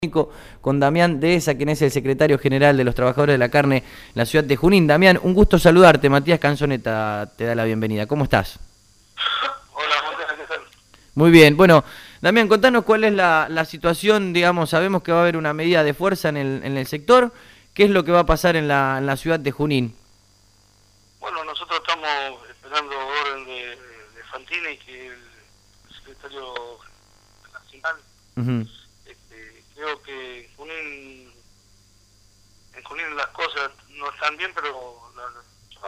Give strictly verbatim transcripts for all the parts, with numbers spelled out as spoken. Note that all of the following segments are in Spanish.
Con Damián Dehesa, quien es el secretario general de los trabajadores de la carne en la ciudad de Junín. Damián, un gusto saludarte. Matías Canzoneta te da la bienvenida. ¿Cómo estás? Hola, Matías, ¿qué tal? Muy bien. Bueno, Damián, contanos cuál es la, la situación. Digamos, sabemos que va a haber una medida de fuerza en el, en el sector. ¿Qué es lo que va a pasar en la, en la ciudad de Junín? Bueno, nosotros estamos esperando orden de, de Fantini, que es el secretario nacional. Uh-huh. Este, creo que en Junín, en Junín las cosas no están bien, pero... La, la...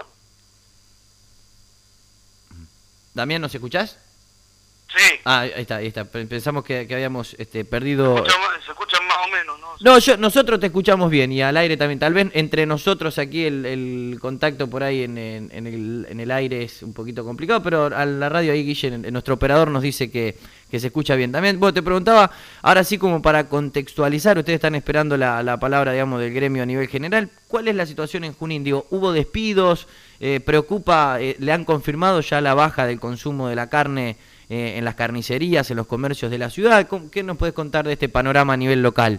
Damián, ¿nos escuchás? Sí. Ah, ahí está, ahí está. Pensamos que, que habíamos este, perdido... Se escuchan, se escuchan más o menos, ¿no? No, yo, nosotros te escuchamos bien y al aire también. Tal vez entre nosotros aquí el, el contacto por ahí en, en, en, el, en el aire es un poquito complicado, pero a la radio ahí, Guille, nuestro operador nos dice que, que se escucha bien. También, bueno, te preguntaba, ahora sí como para contextualizar, ustedes están esperando la, la palabra, digamos, del gremio a nivel general. ¿Cuál es la situación en Junín? Digo, ¿hubo despidos? Eh, ¿Preocupa? Eh, ¿Le han confirmado ya la baja del consumo de la carne eh, en las carnicerías, en los comercios de la ciudad? ¿Qué nos puedes contar de este panorama a nivel local?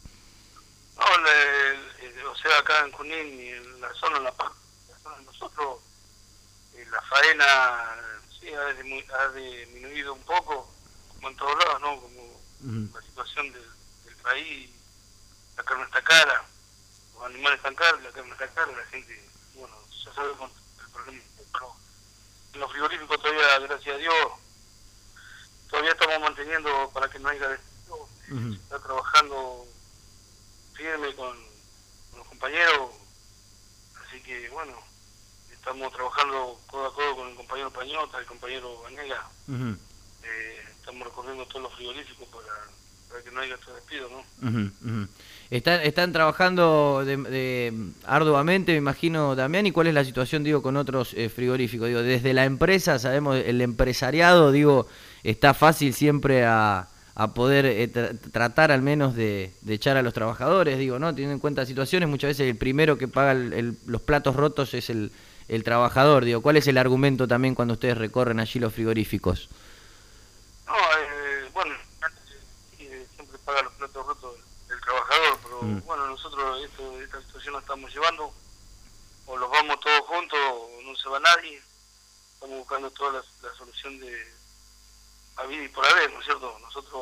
No, le, le, o sea, acá en Junín y en la zona, en la, la zona de nosotros, eh, la faena sí ha, disminu ha disminuido un poco, como en todos lados, ¿no? Como uh-huh. La situación del, del país, la carne está cara, los animales están caros, la carne está cara, la gente, bueno, ya sabemos el problema, pero en los frigoríficos todavía, gracias a Dios, todavía estamos manteniendo para que no haya despido, uh-huh. Se está trabajando firme con, con los compañeros, así que bueno, estamos trabajando codo a codo con el compañero Pañota, el compañero Vanega, uh-huh. eh, estamos recorriendo todos los frigoríficos para, para que no haya este despido, ¿no? Uh-huh, uh-huh. Están, están trabajando de, de, arduamente, me imagino, Damián, ¿y cuál es la situación, digo, con otros eh, frigoríficos? Digo, desde la empresa, sabemos, el empresariado, digo, está fácil siempre a... a poder eh, tra tratar al menos de, de echar a los trabajadores, digo, ¿no? Teniendo en cuenta situaciones, muchas veces el primero que paga el, el, los platos rotos es el, el trabajador, digo, ¿cuál es el argumento también cuando ustedes recorren allí los frigoríficos? No, eh, bueno, eh, siempre paga los platos rotos el, el trabajador, pero mm. bueno, nosotros esto, esta situación la estamos llevando, o los vamos todos juntos, o no se va nadie, estamos buscando toda la, la solución de a vida y por haber, ¿no es cierto? Nosotros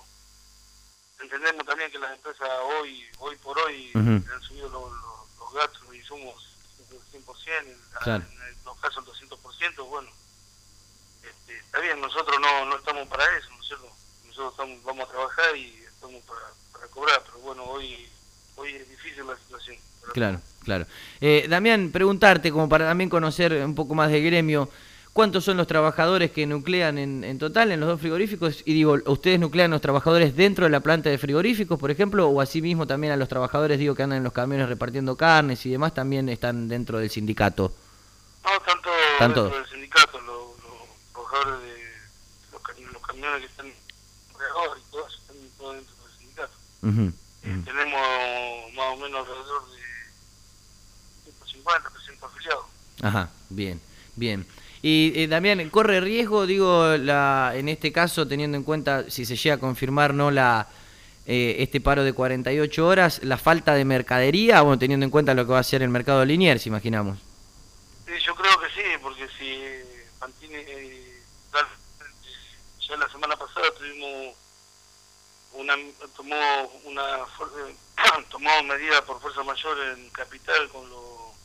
entendemos también que las empresas hoy hoy por hoy uh-huh. han subido los, los, los gastos y insumos cien por ciento, claro. En los casos el doscientos por ciento, bueno, este, está bien, nosotros no, no estamos para eso, ¿no es cierto? Nosotros estamos, vamos a trabajar y estamos para, para cobrar, pero bueno, hoy hoy es difícil la situación. Claro, claro. Eh, Damián, preguntarte, como para también conocer un poco más del gremio, ¿cuántos son los trabajadores que nuclean en, en total en los dos frigoríficos? Y digo, ¿ustedes nuclean los trabajadores dentro de la planta de frigoríficos, por ejemplo? O asimismo también a los trabajadores, digo, que andan en los camiones repartiendo carnes y demás, también están dentro del sindicato. No, tanto ¿Tanto? dentro del sindicato, los, los trabajadores de los, cam los camiones que están alrededor y todo eso, están todos dentro del sindicato. Uh-huh. eh, uh-huh. Tenemos más o menos alrededor de ciento cincuenta, trescientos afiliados. Ajá, bien, bien. Y eh, Damián, ¿corre riesgo, digo, la, en este caso, teniendo en cuenta si se llega a confirmar no la eh, este paro de cuarenta y ocho horas, la falta de mercadería, bueno, teniendo en cuenta lo que va a ser el mercado Liniers, imaginamos? Sí, yo creo que sí, porque si Fantini, eh, ya la semana pasada tuvimos una, tomó una tomó medidas por fuerza mayor en Capital con los,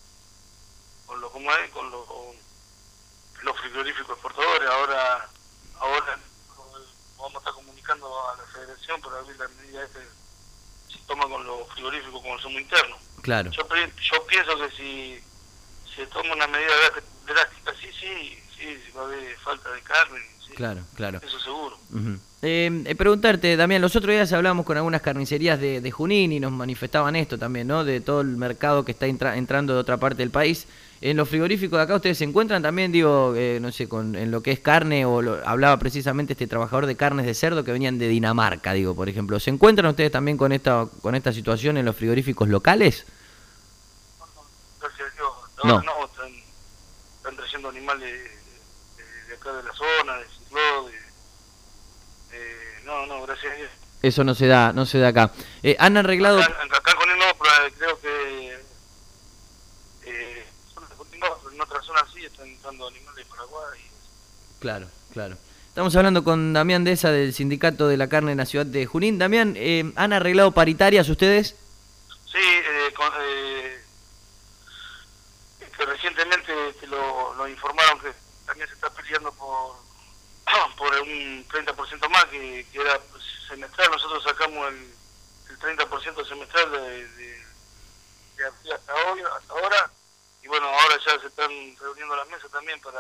con lo, ¿cómo es? Con los los frigoríficos exportadores, ahora ahora vamos a estar comunicando a la federación para abrir la medida este se toma con los frigoríficos como consumo interno. Claro. Yo, yo pienso que si se toma una medida drástica, sí, sí, sí, va a haber falta de carne. Sí, claro, claro. Eso seguro. Uh-huh. eh, preguntarte, Damián, los otros días hablamos con algunas carnicerías de, de Junín y nos manifestaban esto también, ¿no? De todo el mercado que está entra entrando de otra parte del país. En los frigoríficos de acá ustedes se encuentran también, digo, eh, no sé, con en lo que es carne, o lo, hablaba precisamente este trabajador de carnes de cerdo que venían de Dinamarca, digo, por ejemplo. ¿Se encuentran ustedes también con esta con esta situación en los frigoríficos locales? No, no, gracias a Dios. No, no están, están trayendo animales de, de, de acá de la zona, de Cicló, de, de... No, no, gracias a Dios. Eso no se da, no se da acá. Eh, ¿Han arreglado...? Acá, acá con él no, pero creo que eh, en otras zonas sí están entrando animales de Paraguay. Claro, claro. Estamos hablando con Damián Deza del Sindicato de la Carne en la ciudad de Junín. Damián, eh, ¿han arreglado paritarias ustedes? Sí, eh, con, eh, que recientemente te lo, lo informaron que también se está peleando por por un treinta por ciento más, que, que era semestral. Nosotros sacamos el, el treinta por ciento semestral de, de, de abril hasta hoy, hasta ahora, y bueno, ahora ya se están reuniendo las mesas también para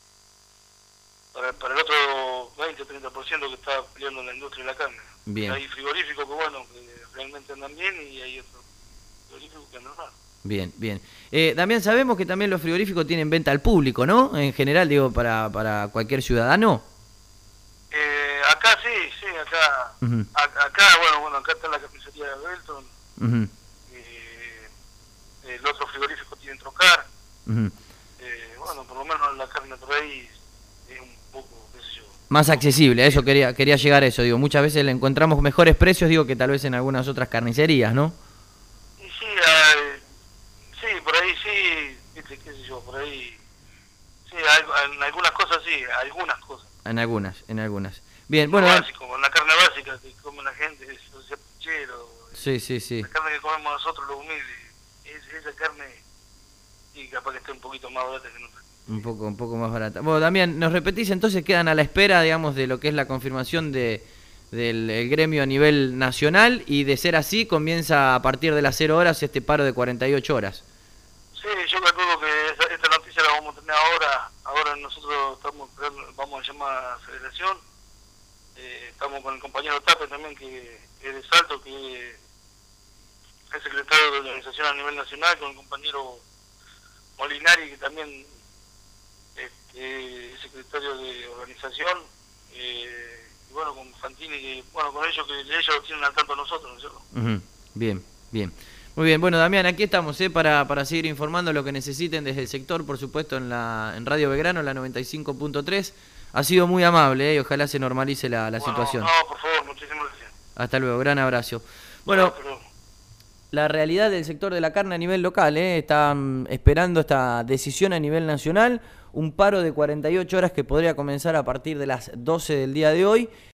para, para el otro veinte a treinta por ciento que está peleando en la industria de la carne. Bien. Hay frigoríficos que bueno, que realmente andan bien, y hay otros frigoríficos que andan mal. Bien, bien. Eh, Damián, sabemos que también los frigoríficos tienen venta al público, ¿no? En general, digo, para, para cualquier ciudadano. Eh, acá sí, sí, acá, Uh-huh. a, acá, bueno, bueno, acá está la carnicería de Belton, Uh-huh. eh, el otro frigorífico tiene Trocar, Uh-huh. eh, bueno, por lo menos la carne por ahí es un poco, qué sé yo. Más accesible, a eso quería, quería llegar a eso, digo, muchas veces le encontramos mejores precios, digo, que tal vez en algunas otras carnicerías, ¿no? Y sí, eh, sí, por ahí sí, viste, qué sé yo, por ahí, sí, hay, en algunas cosas sí, algunas cosas. En algunas, en algunas. Bien, bueno... Lo básico, con la carne básica que come la gente, eso sea puchero, Sí, sí, sí. la carne que comemos nosotros, los humildes, es, esa carne, y capaz que esté un poquito más barata que nosotros. Un poco, un poco más barata. Bueno, Damián, nos repetís, entonces quedan a la espera, digamos, de lo que es la confirmación de del el gremio a nivel nacional, y de ser así, comienza a partir de las cero horas este paro de cuarenta y ocho horas. Sí, yo calculo que esa, esta noticia la vamos a tener ahora. Ahora nosotros estamos esperando, vamos a llamar a la federación. Eh, estamos con el compañero Tape también, que es de Salto, que es secretario de organización a nivel nacional, con el compañero Molinari, que también este, es secretario de organización. Eh, y bueno, con Fantini, que bueno, con ellos, que ellos los tienen al tanto a nosotros, ¿no es cierto? Uh-huh. Bien, bien. Muy bien, bueno, Damián, aquí estamos ¿eh? para, para seguir informando lo que necesiten desde el sector, por supuesto, en la en Radio Belgrano, la noventa y cinco punto tres. Ha sido muy amable ¿eh? y ojalá se normalice la, la bueno, situación. No, por favor, muchísimas gracias. Hasta luego, gran abrazo. Bueno, No, pero... la realidad del sector de la carne a nivel local, ¿eh? están esperando esta decisión a nivel nacional, un paro de cuarenta y ocho horas que podría comenzar a partir de las doce del día de hoy.